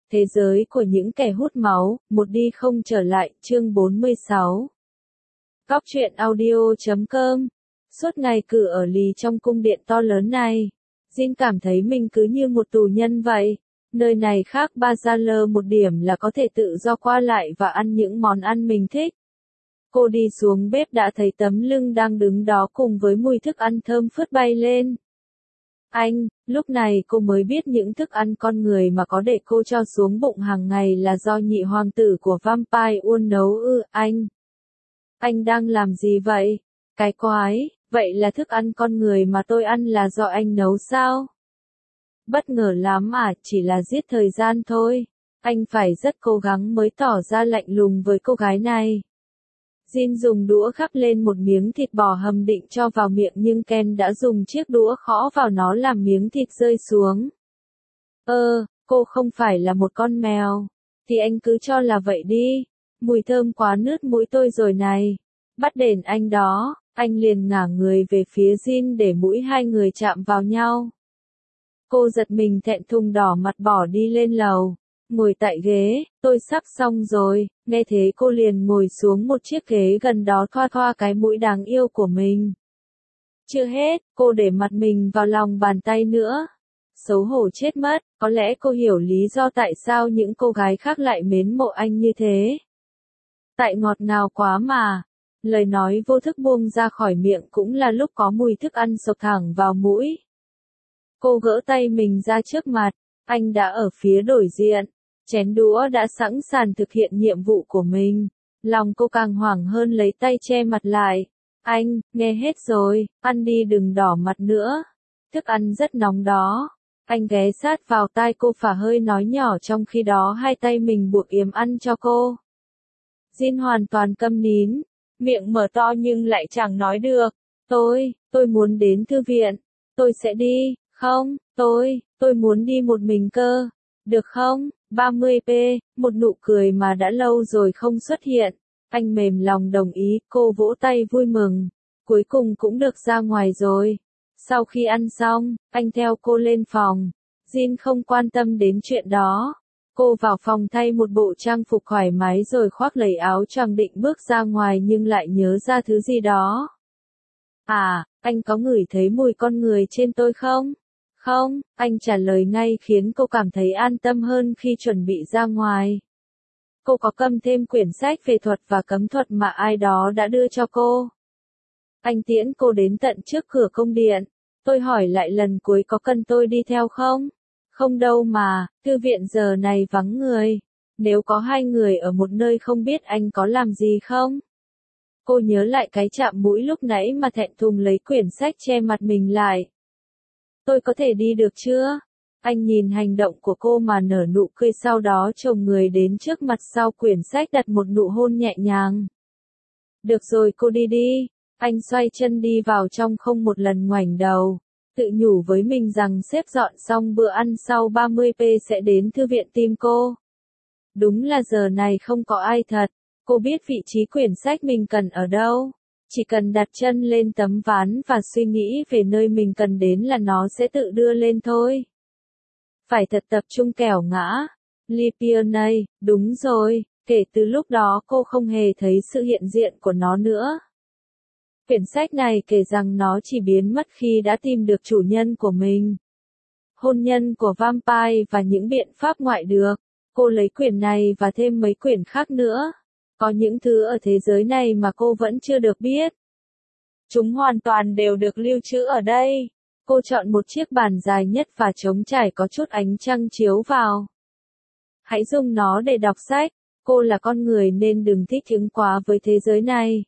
Thế giới của những kẻ hút máu, một đi không trở lại, chương 46. Góc truyện audio.com. Suốt ngày cứ ở lì trong cung điện to lớn này, Jin cảm thấy mình cứ như một tù nhân vậy. Nơi này khác Bazar một điểm là có thể tự do qua lại và ăn những món ăn mình thích. Cô đi xuống bếp đã thấy tấm lưng đang đứng đó cùng với mùi thức ăn thơm phớt bay lên. Lúc này cô mới biết những thức ăn con người mà có để cô cho xuống bụng hàng ngày là do nhị hoàng tử của Vampire World nấu ư. Anh đang làm gì vậy? Cái quái, vậy là thức ăn con người mà tôi ăn là do anh nấu sao? Bất ngờ lắm à, chỉ là giết thời gian thôi. Anh phải rất cố gắng mới tỏ ra lạnh lùng với cô gái này. Jin dùng đũa gắp lên một miếng thịt bò hầm định cho vào miệng nhưng Ken đã dùng chiếc đũa gõ vào nó làm miếng thịt rơi xuống. Cô không phải là một con mèo. Thì anh cứ cho là vậy đi. Mùi thơm quá nướt mũi tôi rồi này. Bắt đền anh đó. Anh liền ngả người về phía Jin để mũi hai người chạm vào nhau. Cô giật mình thẹn thùng đỏ mặt bỏ đi lên lầu. Ngồi tại ghế, tôi sắp xong rồi, nghe thế cô liền ngồi xuống một chiếc ghế gần đó thoa thoa cái mũi đáng yêu của mình. Chưa hết, cô để mặt mình vào lòng bàn tay nữa. Xấu hổ chết mất, có lẽ cô hiểu lý do tại sao những cô gái khác lại mến mộ anh như thế. Tại ngọt ngào quá mà. Lời nói vô thức buông ra khỏi miệng cũng là lúc có mùi thức ăn xộc thẳng vào mũi. Cô gỡ tay mình ra trước mặt, anh đã ở phía đối diện. Chén đũa đã sẵn sàng thực hiện nhiệm vụ của mình. Lòng cô càng hoảng hơn lấy tay che mặt lại. Anh, nghe hết rồi, ăn đi đừng đỏ mặt nữa. Thức ăn rất nóng đó. Anh ghé sát vào tai cô phả hơi nói nhỏ trong khi đó hai tay mình buộc yếm ăn cho cô. Jin hoàn toàn câm nín, miệng mở to nhưng lại chẳng nói được. Tôi muốn đến thư viện. Tôi sẽ đi, không, tôi muốn đi một mình cơ. Được không? 30p, một nụ cười mà đã lâu rồi không xuất hiện. Anh mềm lòng đồng ý, cô vỗ tay vui mừng. Cuối cùng cũng được ra ngoài rồi. Sau khi ăn xong, anh theo cô lên phòng. Jin không quan tâm đến chuyện đó. Cô vào phòng thay một bộ trang phục thoải mái rồi khoác lấy áo choàng định bước ra ngoài nhưng lại nhớ ra thứ gì đó. Anh có ngửi thấy mùi con người trên tôi không? Không, anh trả lời ngay khiến cô cảm thấy an tâm hơn khi chuẩn bị ra ngoài. Cô có cầm thêm quyển sách về thuật và cấm thuật mà ai đó đã đưa cho cô. Anh tiễn cô đến tận trước cửa cung điện. Tôi hỏi lại lần cuối có cần tôi đi theo không? Không đâu mà, thư viện giờ này vắng người. Nếu có hai người ở một nơi không biết anh có làm gì không? Cô nhớ lại cái chạm mũi lúc nãy mà thẹn thùng lấy quyển sách che mặt mình lại. Tôi có thể đi được chưa? Anh nhìn hành động của cô mà nở nụ cười sau đó chồng người đến trước mặt sau quyển sách đặt một nụ hôn nhẹ nhàng. Được rồi cô đi đi. Anh xoay chân đi vào trong không một lần ngoảnh đầu. Tự nhủ với mình rằng xếp dọn xong bữa ăn sau 30p sẽ đến thư viện tìm cô. Đúng là giờ này không có ai thật. Cô biết vị trí quyển sách mình cần ở đâu. Chỉ cần đặt chân lên tấm ván và suy nghĩ về nơi mình cần đến là nó sẽ tự đưa lên thôi. Phải thật tập trung kẻo ngã. Lipione, đúng rồi, kể từ lúc đó cô không hề thấy sự hiện diện của nó nữa. Quyển sách này kể rằng nó chỉ biến mất khi đã tìm được chủ nhân của mình. Hôn nhân của Vampire và những biện pháp ngoại được. Cô lấy quyển này và thêm mấy quyển khác nữa. Có những thứ ở thế giới này mà cô vẫn chưa được biết. Chúng hoàn toàn đều được lưu trữ ở đây. Cô chọn một chiếc bàn dài nhất và trống trải có chút ánh trăng chiếu vào. Hãy dùng nó để đọc sách. Cô là con người nên đừng thích ứng quá với thế giới này.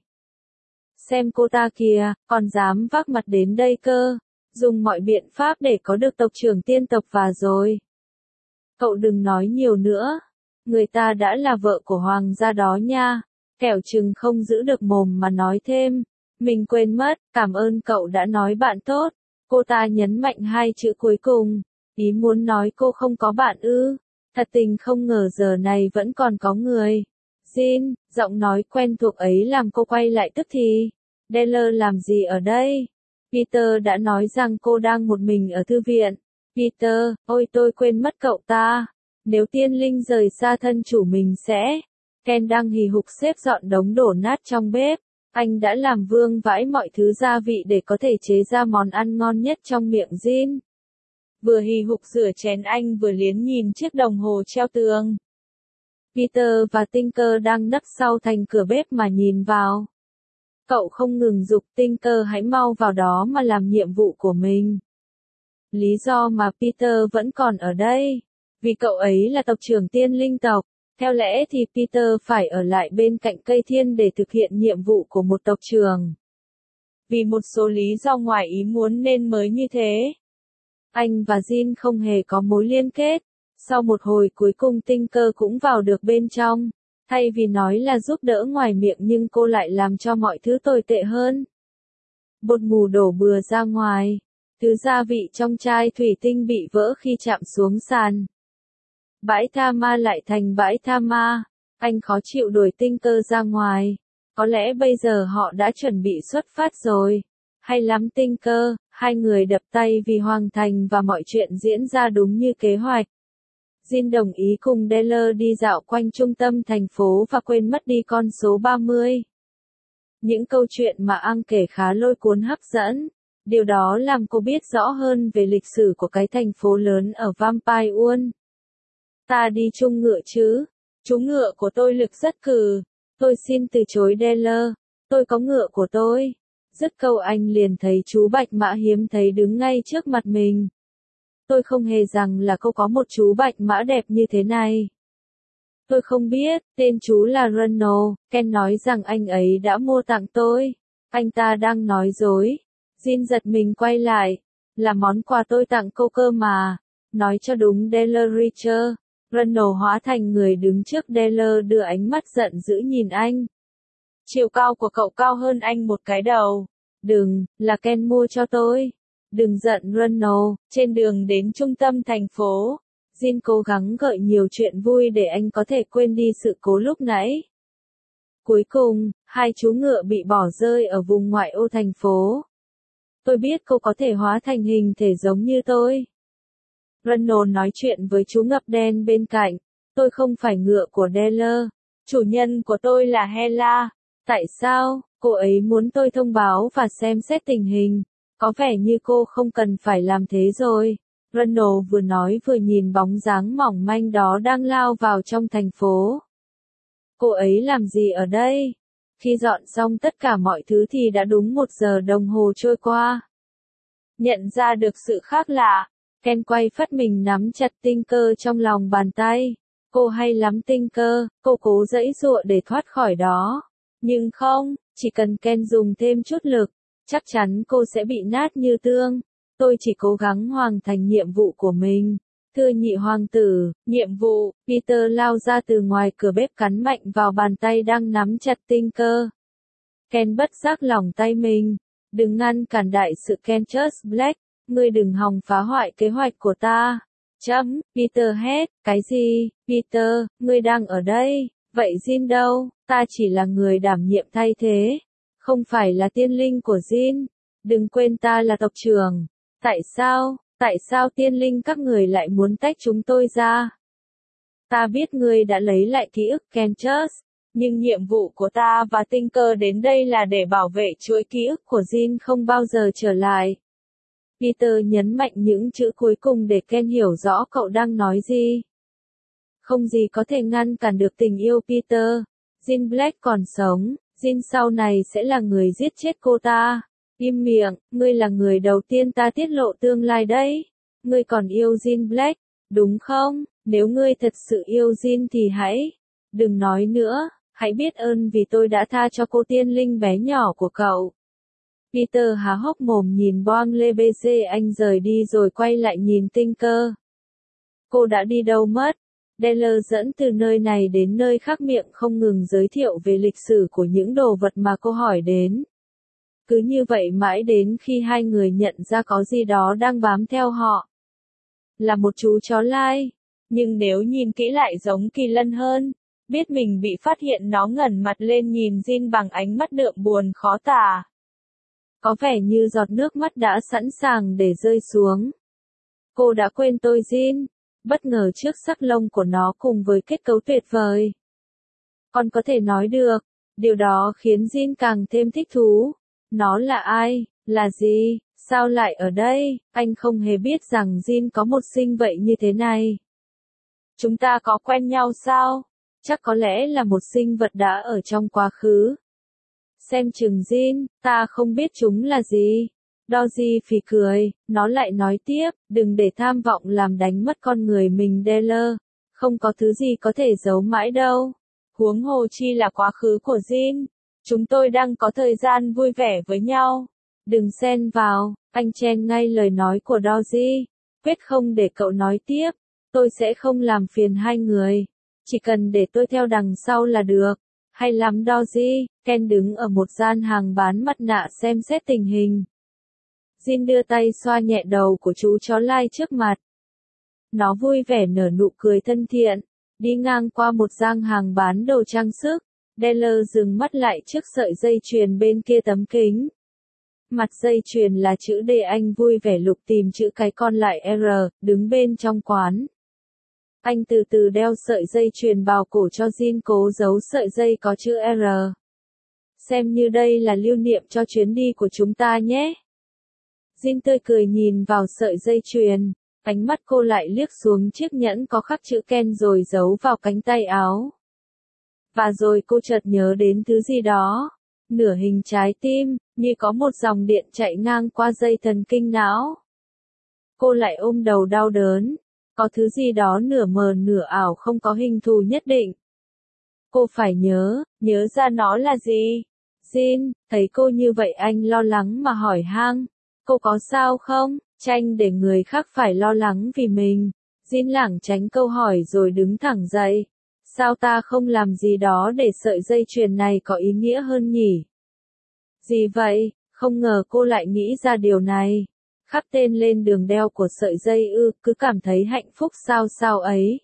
Xem cô ta kìa, còn dám vác mặt đến đây cơ. Dùng mọi biện pháp để có được tộc trưởng tiên tộc và rồi. Cậu đừng nói nhiều nữa. Người ta đã là vợ của hoàng gia đó nha. Kẻo chừng không giữ được mồm mà nói thêm. Mình quên mất, cảm ơn cậu đã nói bạn tốt. Cô ta nhấn mạnh hai chữ cuối cùng. Ý muốn nói cô không có bạn ư. Thật tình không ngờ giờ này vẫn còn có người. Jin, giọng nói quen thuộc ấy làm cô quay lại tức thì. Deller làm gì ở đây? Peter đã nói rằng cô đang một mình ở thư viện. Peter, ôi tôi quên mất cậu ta. Nếu tiên linh rời xa thân chủ mình sẽ. Ken đang hì hục xếp dọn đống đổ nát trong bếp. Anh đã làm vương vãi mọi thứ gia vị để có thể chế ra món ăn ngon nhất trong miệng Jin. Vừa hì hục rửa chén anh vừa liến nhìn chiếc đồng hồ treo tường. Peter và Tinker đang nấp sau thành cửa bếp mà nhìn vào. Cậu không ngừng giục Tinker hãy mau vào đó mà làm nhiệm vụ của mình. Lý do mà Peter vẫn còn ở đây, vì cậu ấy là tộc trưởng tiên linh tộc. Theo lẽ thì Peter phải ở lại bên cạnh cây thiên để thực hiện nhiệm vụ của một tộc trưởng. Vì một số lý do ngoài ý muốn nên mới như thế. Anh và Jin không hề có mối liên kết. Sau một hồi cuối cùng Tinker cũng vào được bên trong. Thay vì nói là giúp đỡ ngoài miệng nhưng cô lại làm cho mọi thứ tồi tệ hơn. Bột mù đổ bừa ra ngoài. Thứ gia vị trong chai thủy tinh bị vỡ khi chạm xuống sàn. Bãi tha ma lại thành bãi tha ma. Anh khó chịu đuổi Tinker ra ngoài. Có lẽ bây giờ họ đã chuẩn bị xuất phát rồi. Hay lắm Tinker, hai người đập tay vì hoàn thành và mọi chuyện diễn ra đúng như kế hoạch. Jin đồng ý cùng Deller đi dạo quanh trung tâm thành phố và quên mất đi con số 30. Những câu chuyện mà Ang kể khá lôi cuốn hấp dẫn. Điều đó làm cô biết rõ hơn về lịch sử của cái thành phố lớn ở Vampire World. Ta đi chung ngựa chứ? Chú ngựa của tôi lực rất cừ. Tôi xin từ chối Deller. Tôi có ngựa của tôi. Dứt câu anh liền thấy chú bạch mã hiếm thấy đứng ngay trước mặt mình. Tôi không hề rằng là cô có một chú bạch mã đẹp như thế này. Tôi không biết, tên chú là Ronald. Ken nói rằng anh ấy đã mua tặng tôi. Anh ta đang nói dối. Jin giật mình quay lại. Là món quà tôi tặng cô cơ mà. Nói cho đúng Deller Richer. Ronald hóa thành người đứng trước Deller đưa ánh mắt giận dữ nhìn anh. Chiều cao của cậu cao hơn anh một cái đầu. Đừng, là Ken mua cho tôi. Đừng giận Ronald. Trên đường đến trung tâm thành phố, Jin cố gắng gợi nhiều chuyện vui để anh có thể quên đi sự cố lúc nãy. Cuối cùng, hai chú ngựa bị bỏ rơi ở vùng ngoại ô thành phố. Tôi biết cô có thể hóa thành hình thể giống như tôi. Ronald nói chuyện với chú ngập đen bên cạnh. Tôi không phải ngựa của Deller. Chủ nhân của tôi là Hela. Tại sao, cô ấy muốn tôi thông báo và xem xét tình hình? Có vẻ như cô không cần phải làm thế rồi. Ronald vừa nói vừa nhìn bóng dáng mỏng manh đó đang lao vào trong thành phố. Cô ấy làm gì ở đây? Khi dọn xong tất cả mọi thứ thì đã đúng 1 giờ đồng hồ trôi qua. Nhận ra được sự khác lạ, Ken quay phắt mình nắm chặt Tinker trong lòng bàn tay. Cô hay lắm Tinker, cô cố giãy giụa để thoát khỏi đó. Nhưng không, chỉ cần Ken dùng thêm chút lực, chắc chắn cô sẽ bị nát như tương. Tôi chỉ cố gắng hoàn thành nhiệm vụ của mình. Thưa nhị hoàng tử, nhiệm vụ. Peter lao ra từ ngoài cửa bếp cắn mạnh vào bàn tay đang nắm chặt Tinker. Ken bất giác lỏng tay mình. Đừng ngăn cản đại sự Kentus Black. Ngươi đừng hòng phá hoại kế hoạch của ta. Peter hét. Cái gì? Peter, ngươi đang ở đây. Vậy Jin đâu? Ta chỉ là người đảm nhiệm thay thế. Không phải là tiên linh của Jin. Đừng quên ta là tộc trưởng. Tại sao tiên linh các người lại muốn tách chúng tôi ra? Ta biết ngươi đã lấy lại ký ức Kentus, nhưng nhiệm vụ của ta và Tinker đến đây là để bảo vệ chuỗi ký ức của Jin không bao giờ trở lại. Peter nhấn mạnh những chữ cuối cùng để Ken hiểu rõ cậu đang nói gì. Không gì có thể ngăn cản được tình yêu Peter. Jin Black còn sống, Jin sau này sẽ là người giết chết cô ta. Im miệng, ngươi là người đầu tiên ta tiết lộ tương lai đấy. Ngươi còn yêu Jin Black, đúng không? Nếu ngươi thật sự yêu Jin thì đừng nói nữa, hãy biết ơn vì tôi đã tha cho cô tiên linh bé nhỏ của cậu. Peter há hốc mồm nhìn Boang Lebc, anh rời đi rồi quay lại nhìn Tinker. Cô đã đi đâu mất? Deller dẫn từ nơi này đến nơi khác, miệng không ngừng giới thiệu về lịch sử của những đồ vật mà cô hỏi đến. Cứ như vậy mãi đến khi hai người nhận ra có gì đó đang bám theo họ. Là một chú chó lai, nhưng nếu nhìn kỹ lại giống kỳ lân hơn. Biết mình bị phát hiện, nó ngẩng mặt lên nhìn Jin bằng ánh mắt đượm buồn khó tả. Có vẻ như giọt nước mắt đã sẵn sàng để rơi xuống. Cô đã quên tôi Jin. bất ngờ trước sắc lông của nó cùng với kết cấu tuyệt vời. Còn có thể nói được, điều đó khiến Jin càng thêm thích thú. Nó là ai? Là gì? Sao lại ở đây? Anh không hề biết rằng Jin có một sinh vậy như thế này. Chúng ta có quen nhau sao? Chắc có lẽ là một sinh vật đã ở trong quá khứ. Xem chừng Jin, ta không biết chúng là gì. Doji phì cười, nó lại nói tiếp, đừng để tham vọng làm đánh mất con người mình Deller. Không có thứ gì có thể giấu mãi đâu. Huống hồ chi là quá khứ của Jin. Chúng tôi đang có thời gian vui vẻ với nhau. Đừng xen vào, anh chen ngay lời nói của Doji. Quyết không để cậu nói tiếp. Tôi sẽ không làm phiền hai người. Chỉ cần để tôi theo đằng sau là được. Hay lắm Doji. Ken đứng ở một gian hàng bán mặt nạ xem xét tình hình. Jin đưa tay xoa nhẹ đầu của chú chó lai trước mặt. Nó vui vẻ nở nụ cười thân thiện. Đi ngang qua một gian hàng bán đồ trang sức. Deller dừng mắt lại trước sợi dây chuyền bên kia tấm kính. Mặt dây chuyền là chữ D, anh vui vẻ lục tìm chữ cái còn lại R, đứng bên trong quán. Anh từ từ đeo sợi dây chuyền vào cổ cho Jin, cố giấu sợi dây có chữ R. Xem như đây là lưu niệm cho chuyến đi của chúng ta nhé. Jin tươi cười nhìn vào sợi dây chuyền, ánh mắt cô lại liếc xuống chiếc nhẫn có khắc chữ Ken rồi giấu vào cánh tay áo. Và rồi cô chợt nhớ đến thứ gì đó, nửa hình trái tim, như có một dòng điện chạy ngang qua dây thần kinh não. Cô lại ôm đầu đau đớn, có thứ gì đó nửa mờ nửa ảo không có hình thù nhất định. Cô phải nhớ ra nó là gì. Jin, thấy cô như vậy anh lo lắng mà hỏi han. Cô có sao không? Tranh để người khác phải lo lắng vì mình. Jin lảng tránh câu hỏi rồi đứng thẳng dậy. Sao ta không làm gì đó để sợi dây chuyền này có ý nghĩa hơn nhỉ? Gì vậy? Không ngờ cô lại nghĩ ra điều này. Khắc tên lên đường đeo của sợi dây cứ cảm thấy hạnh phúc sao ấy.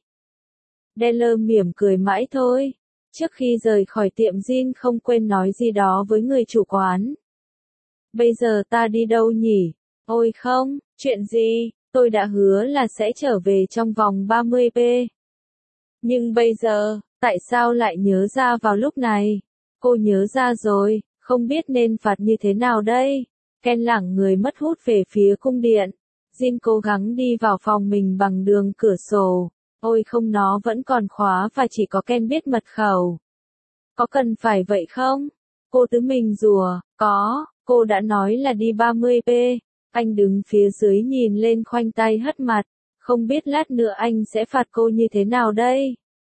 Deller mỉm cười mãi thôi. Trước khi rời khỏi tiệm Jin không quên nói gì đó với người chủ quán. Bây giờ ta đi đâu nhỉ? Ôi không, chuyện gì? Tôi đã hứa là sẽ trở về trong vòng 30p. Nhưng bây giờ, tại sao lại nhớ ra vào lúc này? Cô nhớ ra rồi, không biết nên phạt như thế nào đây? Ken lảng người mất hút về phía cung điện. Jin cố gắng đi vào phòng mình bằng đường cửa sổ. Ôi không, nó vẫn còn khóa và chỉ có Ken biết mật khẩu. Có cần phải vậy không? Cô tự mình rủa, có, cô đã nói là đi 30p. Anh đứng phía dưới nhìn lên khoanh tay hất mặt. Không biết lát nữa anh sẽ phạt cô như thế nào đây?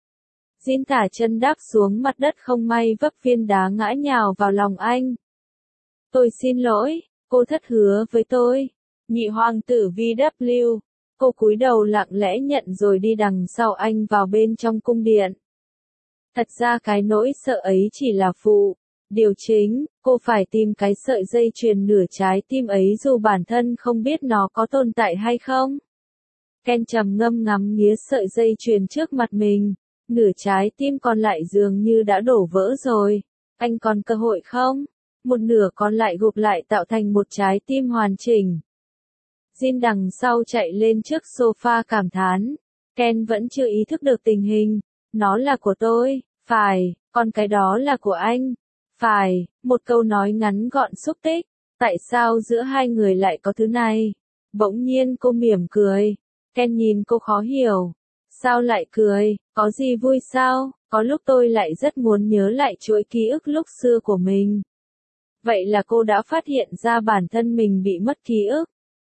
Jin thả chân đáp xuống mặt đất, không may vấp viên đá ngã nhào vào lòng anh. Tôi xin lỗi, cô thất hứa với tôi. Nhị hoàng tử VW. Cô cúi đầu lặng lẽ nhận rồi đi đằng sau anh vào bên trong cung điện. Thật ra cái nỗi sợ ấy chỉ là phụ. Điều chính, cô phải tìm cái sợi dây chuyền nửa trái tim ấy dù bản thân không biết nó có tồn tại hay không. Ken trầm ngâm ngắm nghía sợi dây chuyền trước mặt mình. Nửa trái tim còn lại dường như đã đổ vỡ rồi. Anh còn cơ hội không? Một nửa còn lại gộp lại tạo thành một trái tim hoàn chỉnh. Jin đằng sau chạy lên trước sofa cảm thán. Ken vẫn chưa ý thức được tình hình. Nó là của tôi, phải, còn cái đó là của anh. Phải, một câu nói ngắn gọn xúc tích. Tại sao giữa hai người lại có thứ này? Bỗng nhiên cô mỉm cười. Ken nhìn cô khó hiểu. Sao lại cười, có gì vui sao? Có lúc tôi lại rất muốn nhớ lại chuỗi ký ức lúc xưa của mình. Vậy là cô đã phát hiện ra bản thân mình bị mất ký ức.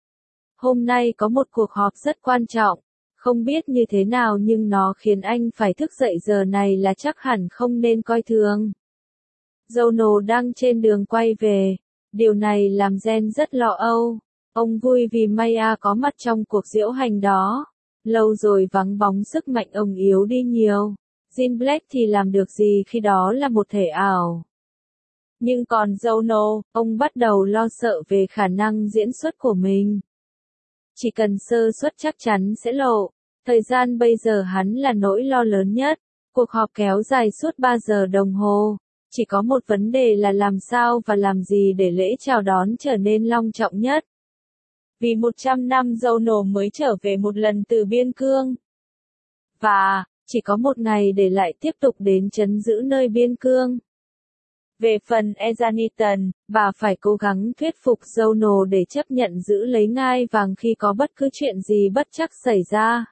Hôm nay có một cuộc họp rất quan trọng. Không biết như thế nào nhưng nó khiến anh phải thức dậy giờ này là chắc hẳn không nên coi thường. Jono đang trên đường quay về. Điều này làm Jen rất lo âu. Ông vui vì Maya có mặt trong cuộc diễu hành đó. Lâu rồi vắng bóng sức mạnh ông yếu đi nhiều. Jin Black thì làm được gì khi đó là một thể ảo. Nhưng còn Jono, ông bắt đầu lo sợ về khả năng diễn xuất của mình. Chỉ cần sơ suất chắc chắn sẽ lộ. Thời gian bây giờ hắn là nỗi lo lớn nhất. Cuộc họp kéo dài suốt 3 giờ đồng hồ. Chỉ có một vấn đề là làm sao và làm gì để lễ chào đón trở nên long trọng nhất. Vì 100 năm Jono mới trở về một lần từ biên cương. và chỉ có một ngày để lại tiếp tục đến trấn giữ nơi biên cương. Về phần Ezanitan, bà phải cố gắng thuyết phục Juno để chấp nhận giữ lấy ngai vàng khi có bất cứ chuyện gì bất trắc xảy ra.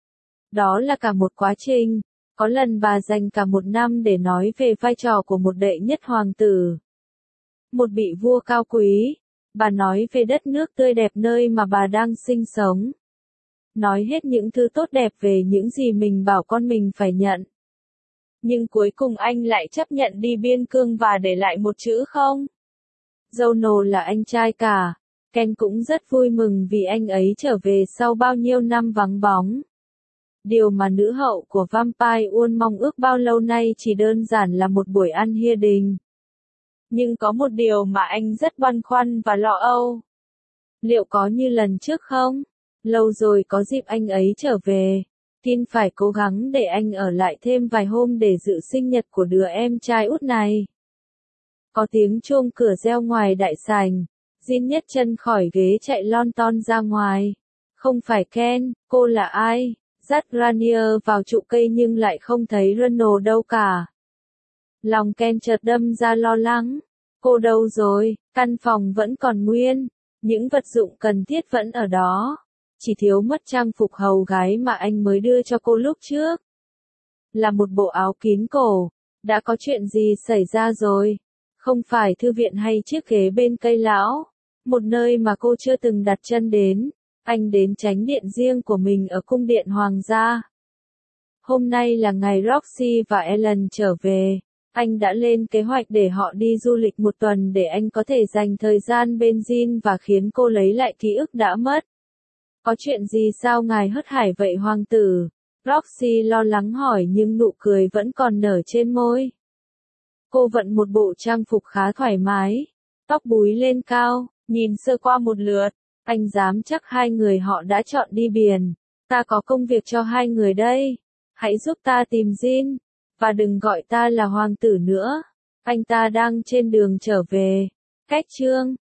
Đó là cả một quá trình. Có lần bà dành cả một năm để nói về vai trò của một đệ nhất hoàng tử. Một vị vua cao quý. Bà nói về đất nước tươi đẹp nơi mà bà đang sinh sống. Nói hết những thứ tốt đẹp về những gì mình bảo con mình phải nhận. Nhưng cuối cùng anh lại chấp nhận đi biên cương và để lại một chữ không. Juno là anh trai cả. Ken cũng rất vui mừng vì anh ấy trở về sau bao nhiêu năm vắng bóng. Điều mà nữ hậu của Vampire World mong ước bao lâu nay chỉ đơn giản là một buổi ăn hia đình. Nhưng có một điều mà anh rất băn khoăn và lo âu. Liệu có như lần trước không? Lâu rồi có dịp anh ấy trở về. Tin phải cố gắng để anh ở lại thêm vài hôm để dự sinh nhật của đứa em trai út này. Có tiếng chuông cửa reo ngoài đại sảnh. Jin nhấc chân khỏi ghế chạy lon ton ra ngoài. Không phải Ken, cô là ai? Dắt Ranier vào trụ cây nhưng lại không thấy Ronald đâu cả. Lòng Ken chợt đâm ra lo lắng. Cô đâu rồi? Căn phòng vẫn còn nguyên. Những vật dụng cần thiết vẫn ở đó. Chỉ thiếu mất trang phục hầu gái mà anh mới đưa cho cô lúc trước. Là một bộ áo kín cổ. Đã có chuyện gì xảy ra rồi? Không phải thư viện hay chiếc ghế bên cây lão. Một nơi mà cô chưa từng đặt chân đến. Anh đến chánh điện riêng của mình ở cung điện hoàng gia. Hôm nay là ngày Roxy và Ellen trở về. Anh đã lên kế hoạch để họ đi du lịch một tuần để anh có thể dành thời gian bên Jin và khiến cô lấy lại ký ức đã mất. Có chuyện gì sao ngài hớt hải vậy hoàng tử? Roxy lo lắng hỏi nhưng nụ cười vẫn còn nở trên môi. Cô vận một bộ trang phục khá thoải mái. Tóc búi lên cao, nhìn sơ qua một lượt. Anh dám chắc hai người họ đã chọn đi biển. Ta có công việc cho hai người đây. Hãy giúp ta tìm Jin. Và đừng gọi ta là hoàng tử nữa. Anh ta đang trên đường trở về. Cách chương